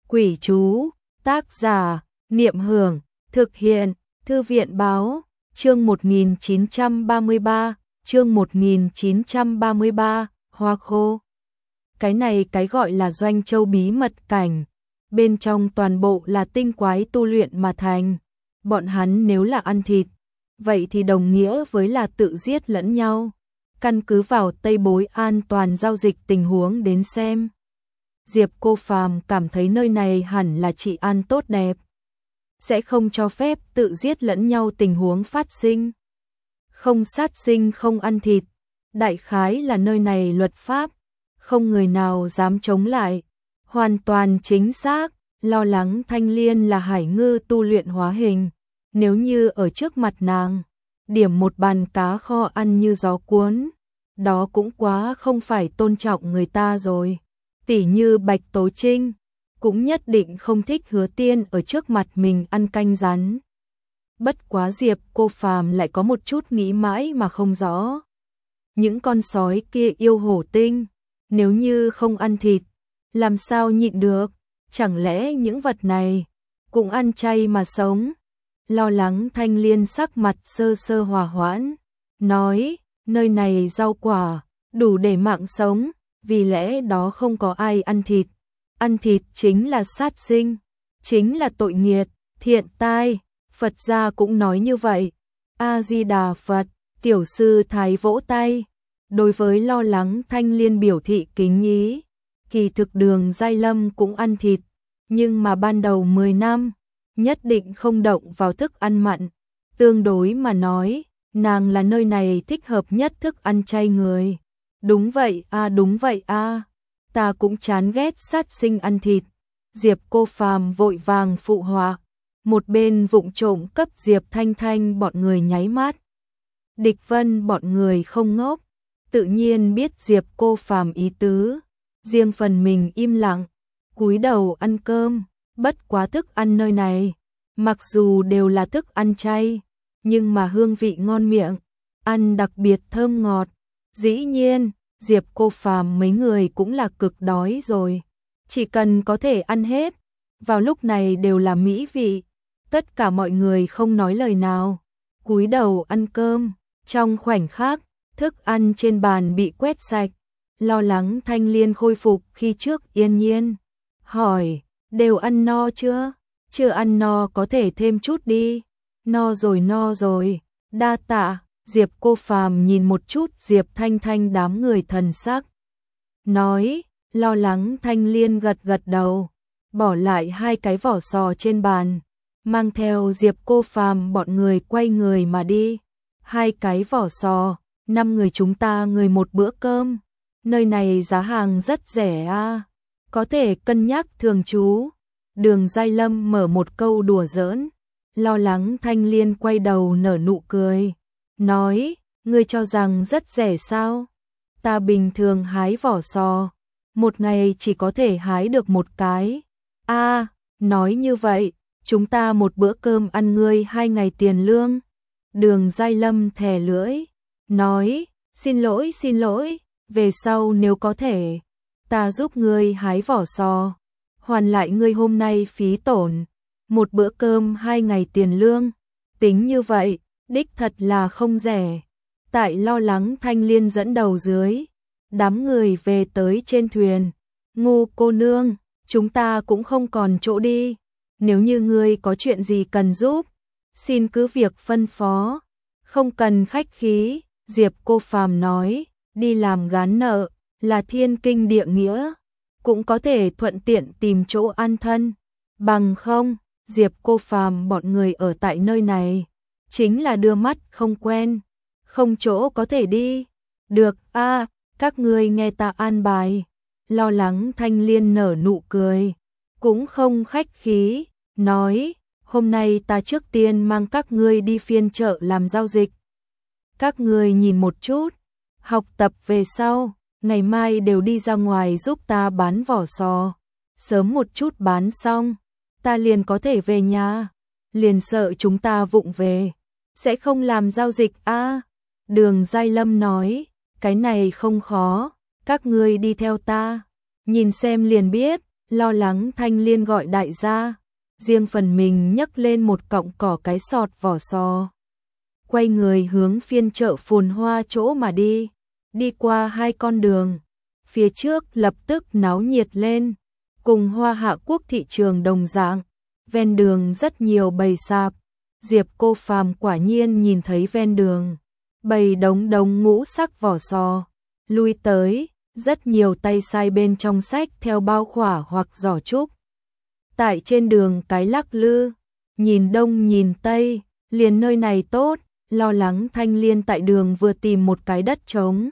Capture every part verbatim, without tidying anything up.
Quỷ chú, tác giả, Niệm Hưởng, thực hiện, Thư viện báo, chương một nghìn chín trăm ba mươi ba, chương một nghìn chín trăm ba mươi ba, hoa khô. Cái này cái gọi là Doanh Châu bí mật cảnh, bên trong toàn bộ là tinh quái tu luyện mà thành. Bọn hắn nếu là ăn thịt, vậy thì đồng nghĩa với là tự giết lẫn nhau. Căn cứ vào Tây Bối an toàn giao dịch tình huống đến xem, Diệp Cô Phàm cảm thấy nơi này hẳn là trị an tốt đẹp, sẽ không cho phép tự giết lẫn nhau tình huống phát sinh. Không sát sinh không ăn thịt, đại khái là nơi này luật pháp, không người nào dám chống lại. Hoàn toàn chính xác, lo lắng Thanh Liên là hải ngư tu luyện hóa hình, nếu như ở trước mặt nàng, điểm một bàn cá kho ăn như gió cuốn, đó cũng quá không phải tôn trọng người ta rồi. Tỷ như Bạch Tố Trinh, cũng nhất định không thích Hứa Tiên ở trước mặt mình ăn canh rắn. Bất quá Diệp Cô Phàm lại có một chút nghĩ mãi mà không rõ. Những con sói kia yêu hổ tinh, nếu như không ăn thịt, làm sao nhịn được? Chẳng lẽ những vật này cũng ăn chay mà sống? Lo lắng Thanh Liên sắc mặt sơ sơ hòa hoãn, nói, nơi này rau quả, đủ để mạng sống, vì lẽ đó không có ai ăn thịt. Ăn thịt chính là sát sinh, chính là tội nghiệt, thiện tai, Phật gia cũng nói như vậy. A-di-đà Phật, tiểu sư thái vỗ tay, đối với lo lắng Thanh Liên biểu thị kính ý. Kỳ thực Đường Giai Lâm cũng ăn thịt, nhưng mà ban đầu mười năm, nhất định không động vào thức ăn mặn. Tương đối mà nói, nàng là nơi này thích hợp nhất thức ăn chay người. Đúng vậy a à, đúng vậy a à. Ta cũng chán ghét sát sinh ăn thịt. Diệp Cô Phàm vội vàng phụ họa, một bên vụng trộm cấp Diệp Thanh Thanh bọn người nháy mắt. Địch Vân bọn người không ngốc, tự nhiên biết Diệp Cô Phàm ý tứ, riêng phần mình im lặng, cúi đầu ăn cơm. Bất quá thức ăn nơi này, mặc dù đều là thức ăn chay, nhưng mà hương vị ngon miệng, ăn đặc biệt thơm ngọt. Dĩ nhiên, Diệp Cô Phàm mấy người cũng là cực đói rồi, chỉ cần có thể ăn hết, vào lúc này đều là mỹ vị. Tất cả mọi người không nói lời nào, cúi đầu ăn cơm. Trong khoảnh khắc, thức ăn trên bàn bị quét sạch. Lo lắng Thanh Liên khôi phục khi trước yên nhiên, hỏi, đều ăn no chưa? Chưa ăn no có thể thêm chút đi. No rồi no rồi, đa tạ. Diệp Cô Phàm nhìn một chút Diệp Thanh Thanh đám người thần sắc, nói, lo lắng Thanh Liên gật gật đầu, bỏ lại hai cái vỏ sò trên bàn, mang theo Diệp Cô Phàm bọn người quay người mà đi. Hai cái vỏ sò, năm người chúng ta người một bữa cơm, nơi này giá hàng rất rẻ a, à. Có thể cân nhắc thường trú. Đường Giai Lâm mở một câu đùa giỡn. Lo lắng Thanh Liên quay đầu nở nụ cười, nói, ngươi cho rằng rất rẻ sao? Ta bình thường hái vỏ sò, một ngày chỉ có thể hái được một cái. A, à, nói như vậy, chúng ta một bữa cơm ăn ngươi hai ngày tiền lương. Đường Giai Lâm thè lưỡi, nói, xin lỗi xin lỗi, về sau nếu có thể, ta giúp ngươi hái vỏ sò, hoàn lại ngươi hôm nay phí tổn. Một bữa cơm hai ngày tiền lương, tính như vậy, đích thật là không rẻ. Tại lo lắng Thanh Liên dẫn đầu dưới, đám người về tới trên thuyền. Ngu cô nương, chúng ta cũng không còn chỗ đi, nếu như ngươi có chuyện gì cần giúp, xin cứ việc phân phó, không cần khách khí. Diệp Cô Phàm nói, đi làm gán nợ là thiên kinh địa nghĩa, cũng có thể thuận tiện tìm chỗ an thân. Bằng không, Diệp Cô Phàm bọn người ở tại nơi này chính là đưa mắt không quen, không chỗ có thể đi. Được a, à, các ngươi nghe ta an bài. Lo lắng Thanh Liên nở nụ cười, cũng không khách khí, nói, hôm nay ta trước tiên mang các ngươi đi phiên chợ làm giao dịch. Các ngươi nhìn một chút, học tập về sau, ngày mai đều đi ra ngoài giúp ta bán vỏ sò, sớm một chút bán xong, ta liền có thể về nhà. Liền sợ chúng ta vụng về, sẽ không làm giao dịch a. À, Đường Giai Lâm nói, cái này không khó, các ngươi đi theo ta, nhìn xem liền biết. Lo lắng Thanh Liên gọi đại gia, riêng phần mình nhấc lên một cọng cỏ cái sọt vỏ sò. Quay người hướng phiên chợ phồn hoa chỗ mà đi, đi qua hai con đường. Phía trước lập tức náo nhiệt lên, cùng Hoa Hạ Quốc thị trường đồng dạng, ven đường rất nhiều bày sạp. Diệp Cô Phàm quả nhiên nhìn thấy ven đường bày đống đống ngũ sắc vỏ sò, lui tới, rất nhiều tay sai bên trong sách theo bao khỏa hoặc giỏ trúc. Tại trên đường cái lắc lư, nhìn đông nhìn tây, liền nơi này tốt. Lo lắng Thanh Liên tại đường vừa tìm một cái đất trống,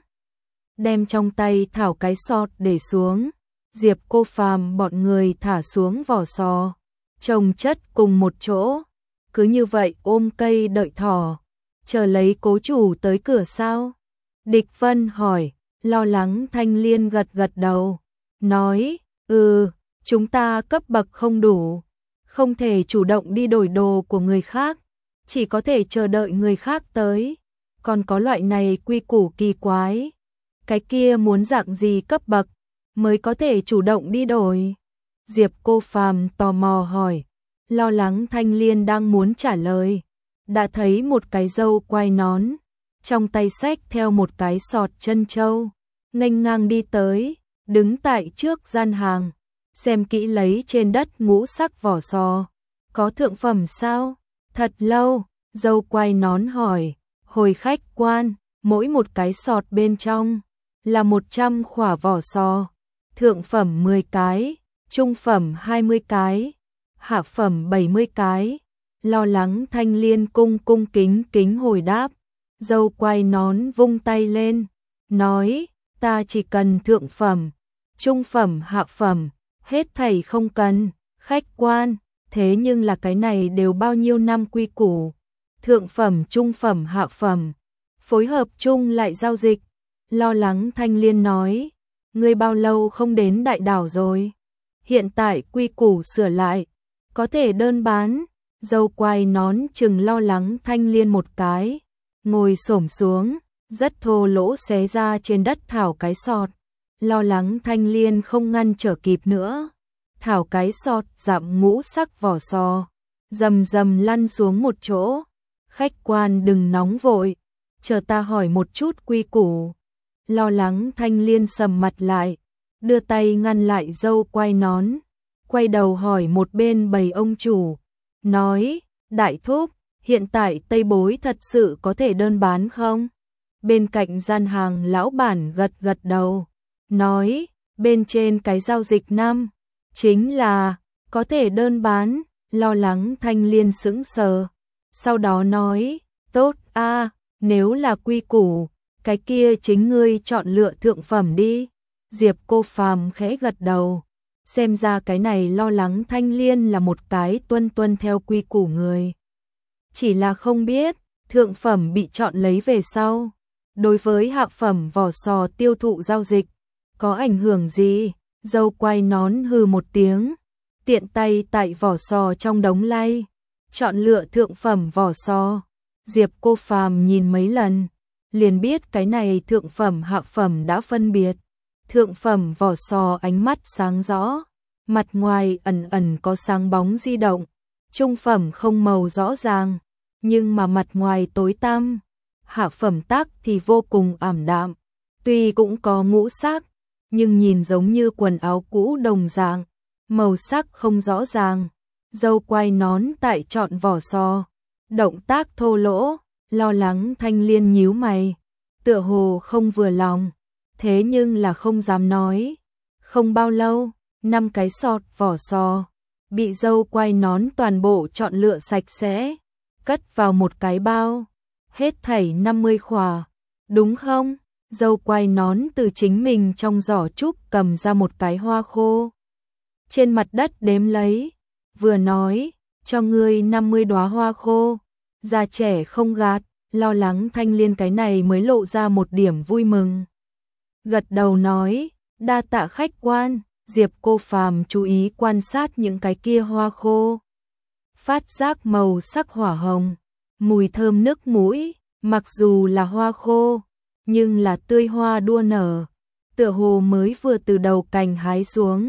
đem trong tay thảo cái sọt để xuống. Diệp Cô Phàm bọn người thả xuống vỏ sò, chồng chất cùng một chỗ, cứ như vậy ôm cây đợi thỏ, chờ lấy cố chủ tới cửa sao? Địch Vân hỏi. Lo lắng Thanh Liên gật gật đầu, nói, ừ, chúng ta cấp bậc không đủ, không thể chủ động đi đổi đồ của người khác, chỉ có thể chờ đợi người khác tới. Còn có loại này quy củ kỳ quái, cái kia muốn dạng gì cấp bậc mới có thể chủ động đi đổi? Diệp Cô Phàm tò mò hỏi. Lo lắng Thanh Liên đang muốn trả lời, đã thấy một cái dâu quai nón, trong tay xách theo một cái sọt trân châu, nghênh ngang đi tới, đứng tại trước gian hàng, xem kỹ lấy trên đất ngũ sắc vỏ sò. Có thượng phẩm sao? Thật lâu, dâu quai nón hỏi. Hồi khách quan, mỗi một cái sọt bên trong là một trăm khỏa vỏ sò, thượng phẩm mười cái, trung phẩm hai mươi cái, hạ phẩm bảy mươi cái. Lo lắng Thanh Liên cung cung kính kính hồi đáp. Dâu quai nón vung tay lên, nói, ta chỉ cần thượng phẩm, trung phẩm hạ phẩm, hết thảy không cần. Khách quan, thế nhưng là cái này đều bao nhiêu năm quy củ, thượng phẩm trung phẩm hạ phẩm, phối hợp chung lại giao dịch. Lo lắng Thanh Liên nói, ngươi bao lâu không đến đại đảo rồi? Hiện tại quy củ sửa lại, có thể đơn bán. Dâu quai nón chừng Lo lắng Thanh Liên một cái, ngồi xổm xuống, rất thô lỗ xé ra trên đất thảo cái sọt. Lo lắng Thanh Liên không ngăn trở kịp nữa, thảo cái sọt dặm ngũ sắc vỏ sò, rầm rầm lăn xuống một chỗ. Khách quan đừng nóng vội, chờ ta hỏi một chút quy củ. Lo lắng Thanh Liên sầm mặt lại, đưa tay ngăn lại dâu quai nón, quay đầu hỏi một bên bầy ông chủ, nói, đại thúc, hiện tại Tây Bối thật sự có thể đơn bán không? Bên cạnh gian hàng lão bản gật gật đầu, nói, bên trên cái giao dịch năm, chính là, có thể đơn bán. Lo lắng Thanh Liên sững sờ, sau đó nói, tốt a, nếu là quy củ, cái kia chính ngươi chọn lựa thượng phẩm đi. Diệp Cô Phàm khẽ gật đầu, xem ra cái này Lo lắng Thanh Liên là một cái tuân tuân theo quy củ người. Chỉ là không biết, thượng phẩm bị chọn lấy về sau, đối với hạ phẩm vỏ sò tiêu thụ giao dịch, có ảnh hưởng gì? Dâu quai nón hừ một tiếng, tiện tay tại vỏ sò trong đống lay, chọn lựa thượng phẩm vỏ sò. Diệp Cô Phàm nhìn mấy lần, liền biết cái này thượng phẩm hạ phẩm đã phân biệt. Thượng phẩm vỏ sò ánh mắt sáng rõ, mặt ngoài ẩn ẩn có sáng bóng di động. Trung phẩm không màu rõ ràng, nhưng mà mặt ngoài tối tăm. Hạ phẩm tắc thì vô cùng ảm đạm, tuy cũng có ngũ sắc, nhưng nhìn giống như quần áo cũ đồng dạng, màu sắc không rõ ràng. Dâu quai nón tại chọn vỏ sò, động tác thô lỗ. Lo lắng Thanh Liên nhíu mày, tựa hồ không vừa lòng, thế nhưng là không dám nói. Không bao lâu, năm cái sọt vỏ sò bị dâu quai nón toàn bộ chọn lựa sạch sẽ, cất vào một cái bao. Hết thảy năm mươi khỏa, đúng không? Dâu quai nón từ chính mình trong giỏ trúc cầm ra một cái hoa khô, trên mặt đất đếm lấy, vừa nói, cho ngươi năm mươi đóa hoa khô. Già trẻ không gạt, Lo lắng Thanh Liên cái này mới lộ ra một điểm vui mừng. Gật đầu nói, đa tạ khách quan. Diệp Cô Phàm chú ý quan sát những cái kia hoa khô, phát giác màu sắc hỏa hồng, mùi thơm nước mũi. Mặc dù là hoa khô, nhưng là tươi hoa đua nở, tựa hồ mới vừa từ đầu cành hái xuống.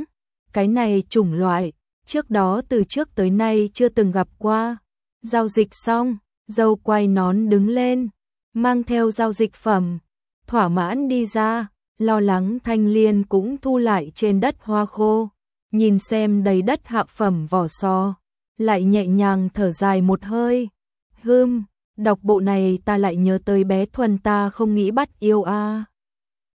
cái này chủng loại, trước đó từ trước tới nay chưa từng gặp qua. Giao dịch xong, dâu quay nón đứng lên, mang theo giao dịch phẩm, thỏa mãn đi ra, lo lắng thanh liên cũng thu lại trên đất hoa khô, nhìn xem đầy đất hạ phẩm vỏ sò, lại nhẹ nhàng thở dài một hơi. Hừm, đọc bộ này ta lại nhớ tới bé Thuần ta không nghĩ bắt yêu a.